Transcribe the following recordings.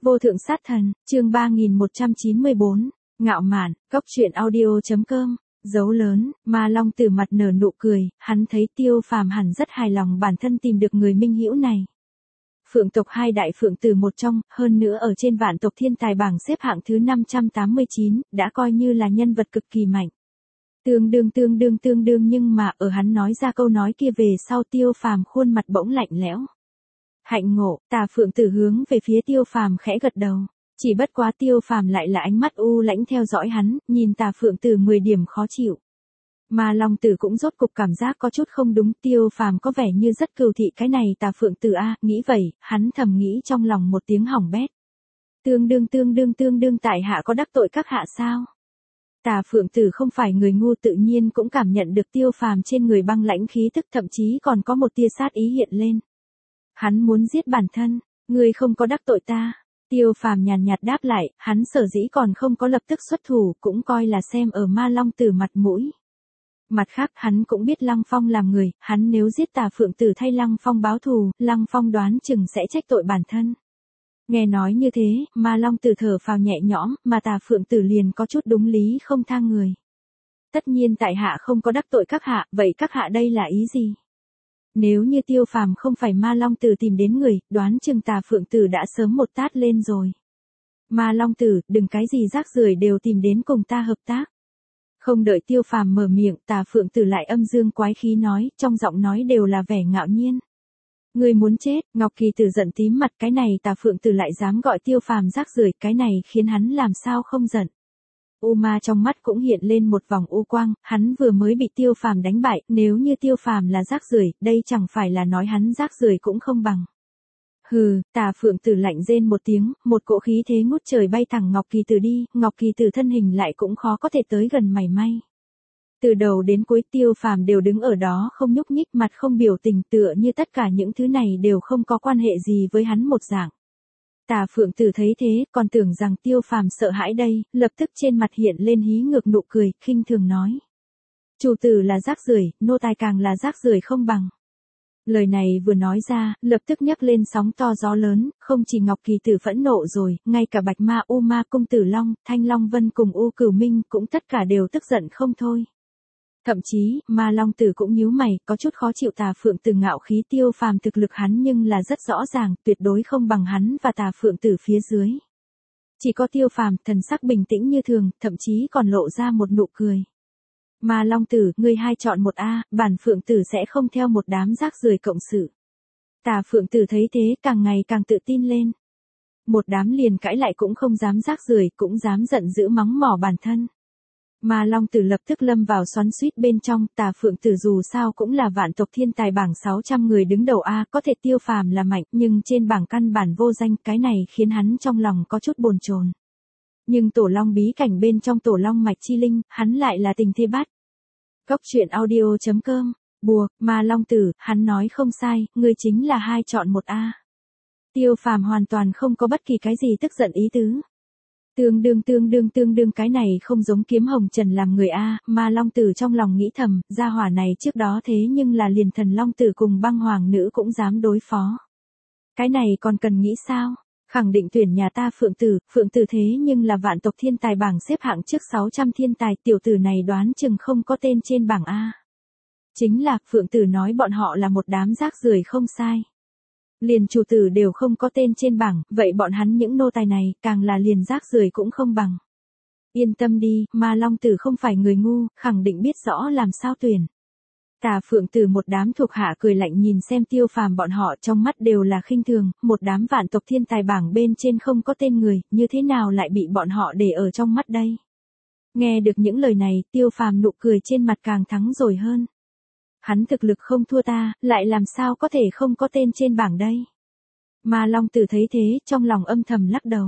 Vô thượng sát thần, chương 3194, ngạo mạn, góc truyện audio.com, dấu lớn, Ma Long Tử mặt nở nụ cười, hắn thấy Tiêu Phàm hẳn rất hài lòng bản thân tìm được người minh hữu này. Phượng tộc hai đại phượng tử một trong, hơn nữa ở trên vạn tộc thiên tài bảng xếp hạng thứ 589, đã coi như là nhân vật cực kỳ mạnh. Tương đương nhưng mà ở hắn nói ra câu nói kia về sau Tiêu Phàm khuôn mặt bỗng lạnh lẽo. Hạnh ngộ, Tà Phượng Tử hướng về phía Tiêu Phàm khẽ gật đầu, chỉ bất quá Tiêu Phàm lại là ánh mắt u lãnh theo dõi hắn, nhìn Tà Phượng Tử 10 điểm khó chịu. Mà Long Tử cũng rốt cục cảm giác có chút không đúng, Tiêu Phàm có vẻ như rất cừu thị cái này Tà Phượng Tử a, nghĩ vậy, hắn thầm nghĩ trong lòng một tiếng hỏng bét. Tương đương tại hạ có đắc tội các hạ sao? Tà Phượng Tử không phải người ngu, tự nhiên cũng cảm nhận được Tiêu Phàm trên người băng lãnh khí tức, thậm chí còn có một tia sát ý hiện lên. Hắn muốn giết bản thân, ngươi không có đắc tội ta. Tiêu Phàm nhàn nhạt đáp lại, hắn sở dĩ còn không có lập tức xuất thủ, cũng coi là xem ở Ma Long Tử mặt mũi. Mặt khác hắn cũng biết Lăng Phong làm người, hắn nếu giết Tà Phượng Tử thay Lăng Phong báo thù, Lăng Phong đoán chừng sẽ trách tội bản thân. Nghe nói như thế, Ma Long Tử thở phào nhẹ nhõm, mà Tà Phượng Tử liền có chút đúng lý không tha người. Tất nhiên tại hạ không có đắc tội các hạ, vậy các hạ đây là ý gì? Nếu như Tiêu Phàm không phải Ma Long Tử tìm đến người, đoán chừng Tà Phượng Tử đã sớm một tát lên rồi. Ma Long Tử, đừng cái gì rác rưởi đều tìm đến cùng ta hợp tác. Không đợi Tiêu Phàm mở miệng, Tà Phượng Tử lại âm dương quái khí nói, trong giọng nói đều là vẻ ngạo nhiên. Người muốn chết, Ngọc Kỳ Tử giận tím mặt, cái này Tà Phượng Tử lại dám gọi Tiêu Phàm rác rưởi, cái này khiến hắn làm sao không giận. U Ma trong mắt cũng hiện lên một vòng u quang, hắn vừa mới bị Tiêu Phàm đánh bại, nếu như Tiêu Phàm là rác rưởi, đây chẳng phải là nói hắn rác rưởi cũng không bằng. Hừ, Tà Phượng Tử lạnh rên một tiếng, một cỗ khí thế ngút trời bay thẳng Ngọc Kỳ Tử đi, Ngọc Kỳ Tử thân hình lại cũng khó có thể tới gần mảy may. Từ đầu đến cuối Tiêu Phàm đều đứng ở đó không nhúc nhích, mặt không biểu tình, tựa như tất cả những thứ này đều không có quan hệ gì với hắn một dạng. Tà Phượng Tử thấy thế, còn tưởng rằng Tiêu Phàm sợ hãi đây, lập tức trên mặt hiện lên hí ngược nụ cười, khinh thường nói. Chủ tử là rác rưởi, nô tài càng là rác rưởi không bằng. Lời này vừa nói ra, lập tức nhấc lên sóng to gió lớn, không chỉ Ngọc Kỳ Tử phẫn nộ rồi, ngay cả Bạch Ma U Ma Cung Tử Long, Thanh Long Vân cùng U Cửu Minh cũng tất cả đều tức giận không thôi. Thậm chí, Ma Long Tử cũng nhíu mày, có chút khó chịu Tà Phượng Tử ngạo khí, Tiêu Phàm thực lực hắn nhưng là rất rõ ràng, tuyệt đối không bằng hắn và Tà Phượng Tử phía dưới. Chỉ có Tiêu Phàm, thần sắc bình tĩnh như thường, thậm chí còn lộ ra một nụ cười. Ma Long Tử, ngươi hai chọn một a, bản Phượng Tử sẽ không theo một đám rác rưởi cộng sự. Tà Phượng Tử thấy thế, càng ngày càng tự tin lên. Một đám liền cãi lại cũng không dám rác rưởi, cũng dám giận dữ mắng mỏ bản thân. Ma Long Tử lập tức lâm vào xoắn xuýt bên trong, Tà Phượng Tử dù sao cũng là vạn tộc thiên tài bảng 600 người đứng đầu a, có thể Tiêu Phàm là mạnh, nhưng trên bảng căn bản vô danh, cái này khiến hắn trong lòng có chút bồn chồn. Nhưng Tổ Long bí cảnh bên trong Tổ Long mạch chi linh, hắn lại là tình thế bắt. Góc truyện audio.com, buộc, Ma Long Tử, hắn nói không sai, ngươi chính là hai chọn một a. Tiêu Phàm hoàn toàn không có bất kỳ cái gì tức giận ý tứ. Tương đương cái này không giống Kiếm Hồng Trần làm người a, Ma Long Tử trong lòng nghĩ thầm, gia hỏa này trước đó thế nhưng là liền Thần Long Tử cùng Băng Hoàng Nữ cũng dám đối phó. Cái này còn cần nghĩ sao? Khẳng định tuyển nhà ta Phượng Tử thế nhưng là vạn tộc thiên tài bảng xếp hạng trước 600 thiên tài, tiểu tử này đoán chừng không có tên trên bảng a. Chính là, Phượng Tử nói bọn họ là một đám rác rưởi không sai. Liền chủ tử đều không có tên trên bảng, vậy bọn hắn những nô tài này, càng là liền rác rưởi cũng không bằng. Yên tâm đi, Ma Long Tử không phải người ngu, khẳng định biết rõ làm sao tuyển. Tà Phượng Tử một đám thuộc hạ cười lạnh nhìn xem Tiêu Phàm bọn họ, trong mắt đều là khinh thường, một đám vạn tộc thiên tài bảng bên trên không có tên người, như thế nào lại bị bọn họ để ở trong mắt đây? Nghe được những lời này, Tiêu Phàm nụ cười trên mặt càng thắng rồi hơn. Hắn thực lực không thua ta, lại làm sao có thể không có tên trên bảng đây? Ma Long Tử thấy thế, trong lòng âm thầm lắc đầu.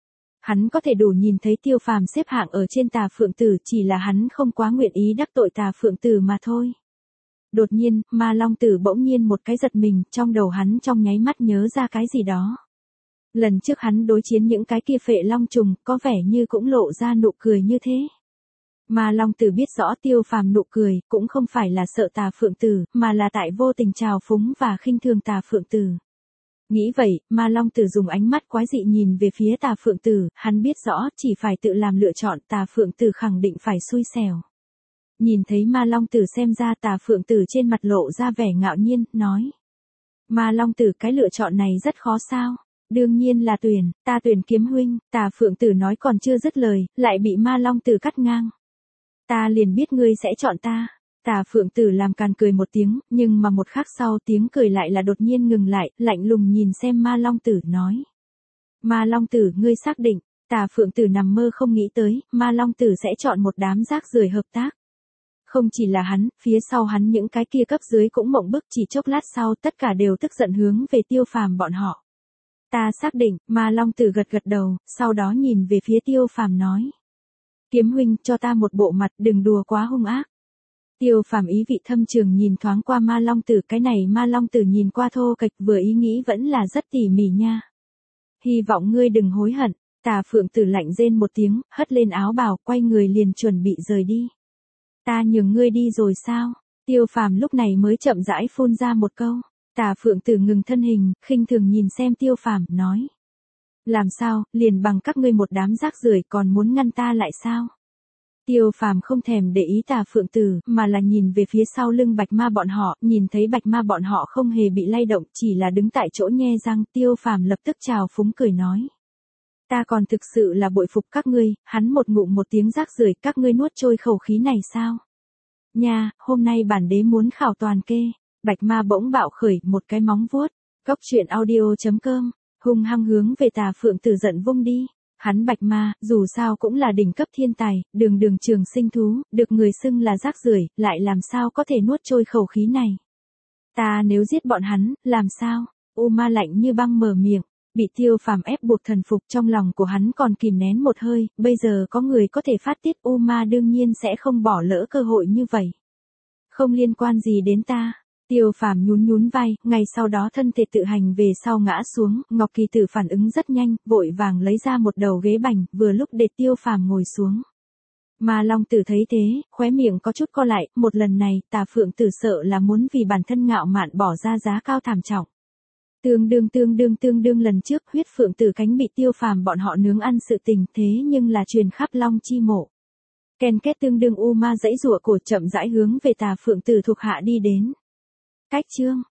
Hắn có thể đủ nhìn thấy Tiêu Phàm xếp hạng ở trên Tà Phượng Tử, chỉ là hắn không quá nguyện ý đắc tội Tà Phượng Tử mà thôi. Đột nhiên, Ma Long Tử bỗng nhiên một cái giật mình, trong đầu hắn trong nháy mắt nhớ ra cái gì đó. Lần trước hắn đối chiến những cái kia phệ long trùng, có vẻ như cũng lộ ra nụ cười như thế. Ma Long Tử biết rõ Tiêu Phàm nụ cười, cũng không phải là sợ Tà Phượng Tử, mà là tại vô tình trào phúng và khinh thường Tà Phượng Tử. Nghĩ vậy, Ma Long Tử dùng ánh mắt quái dị nhìn về phía Tà Phượng Tử, hắn biết rõ, chỉ phải tự làm lựa chọn, Tà Phượng Tử khẳng định phải xui xẻo. Nhìn thấy Ma Long Tử xem ra, Tà Phượng Tử trên mặt lộ ra vẻ ngạo nhiên, nói. Ma Long Tử, cái lựa chọn này rất khó sao? Đương nhiên là ta tuyển Kiếm huynh. Tà Phượng Tử nói còn chưa dứt lời, lại bị Ma Long Tử cắt ngang. Ta liền biết ngươi sẽ chọn ta. Tà Phượng Tử làm càn cười một tiếng, nhưng mà một khắc sau tiếng cười lại là đột nhiên ngừng lại, lạnh lùng nhìn xem Ma Long Tử nói. Ma Long Tử, ngươi xác định. Tà Phượng Tử nằm mơ không nghĩ tới, Ma Long Tử sẽ chọn một đám rác rưởi hợp tác. Không chỉ là hắn, phía sau hắn những cái kia cấp dưới cũng mộng bức, chỉ chốc lát sau tất cả đều tức giận hướng về Tiêu Phàm bọn họ. Ta xác định. Ma Long Tử gật gật đầu, sau đó nhìn về phía Tiêu Phàm nói. Kiếm huynh, cho ta một bộ mặt, đừng đùa quá hung ác. Tiêu Phàm ý vị thâm trường nhìn thoáng qua Ma Long Tử, cái này Ma Long Tử nhìn qua thô kệch, vừa ý nghĩ vẫn là rất tỉ mỉ nha. Hy vọng ngươi đừng hối hận. Tà Phượng Tử lạnh rên một tiếng, hất lên áo bào, quay người liền chuẩn bị rời đi. Ta nhường ngươi đi rồi sao? Tiêu Phàm lúc này mới chậm rãi phun ra một câu. Tà Phượng Tử ngừng thân hình, khinh thường nhìn xem Tiêu Phàm, nói. Làm sao, liền bằng các ngươi một đám rác rưởi còn muốn ngăn ta lại sao? Tiêu Phàm không thèm để ý Tà Phượng Tử, mà là nhìn về phía sau lưng Bạch Ma bọn họ, nhìn thấy Bạch Ma bọn họ không hề bị lay động, chỉ là đứng tại chỗ nhe răng, Tiêu Phàm lập tức trào phúng cười nói. Ta còn thực sự là bội phục các ngươi, hắn một ngụm một tiếng rác rưởi, các ngươi nuốt trôi khẩu khí này sao? Nha, hôm nay bản đế muốn khảo toàn kê. Bạch Ma bỗng bạo khởi, một cái móng vuốt. Cốc truyện audio.com, hung hăng hướng về Tà Phượng Tử giận vung đi. Hắn Bạch Ma, dù sao cũng là đỉnh cấp thiên tài, đường đường trường sinh thú, được người xưng là rác rưởi, lại làm sao có thể nuốt trôi khẩu khí này. Ta nếu giết bọn hắn, làm sao? U Ma lạnh như băng mở miệng. Bị Tiêu Phàm ép buộc thần phục, trong lòng của hắn còn kìm nén một hơi, bây giờ có người có thể phát tiết, U Ma đương nhiên sẽ không bỏ lỡ cơ hội như vậy. Không liên quan gì đến ta. Tiêu Phàm nhún nhún vai, ngay sau đó thân thể tự hành về sau ngã xuống, Ngọc Kỳ Tử phản ứng rất nhanh, vội vàng lấy ra một đầu ghế bành, vừa lúc để Tiêu Phàm ngồi xuống. Ma Long Tử thấy thế, khóe miệng có chút co lại, một lần này, Tà Phượng Tử sợ là muốn vì bản thân ngạo mạn bỏ ra giá cao thảm trọng. Tương đương lần trước huyết phượng tử cánh bị Tiêu Phàm bọn họ nướng ăn sự tình, thế nhưng là truyền khắp Long Chi mộ. Ken két tương đương U Ma giãy giụa cổ chậm rãi hướng về Tà Phượng Tử thuộc hạ đi đến. Cách chương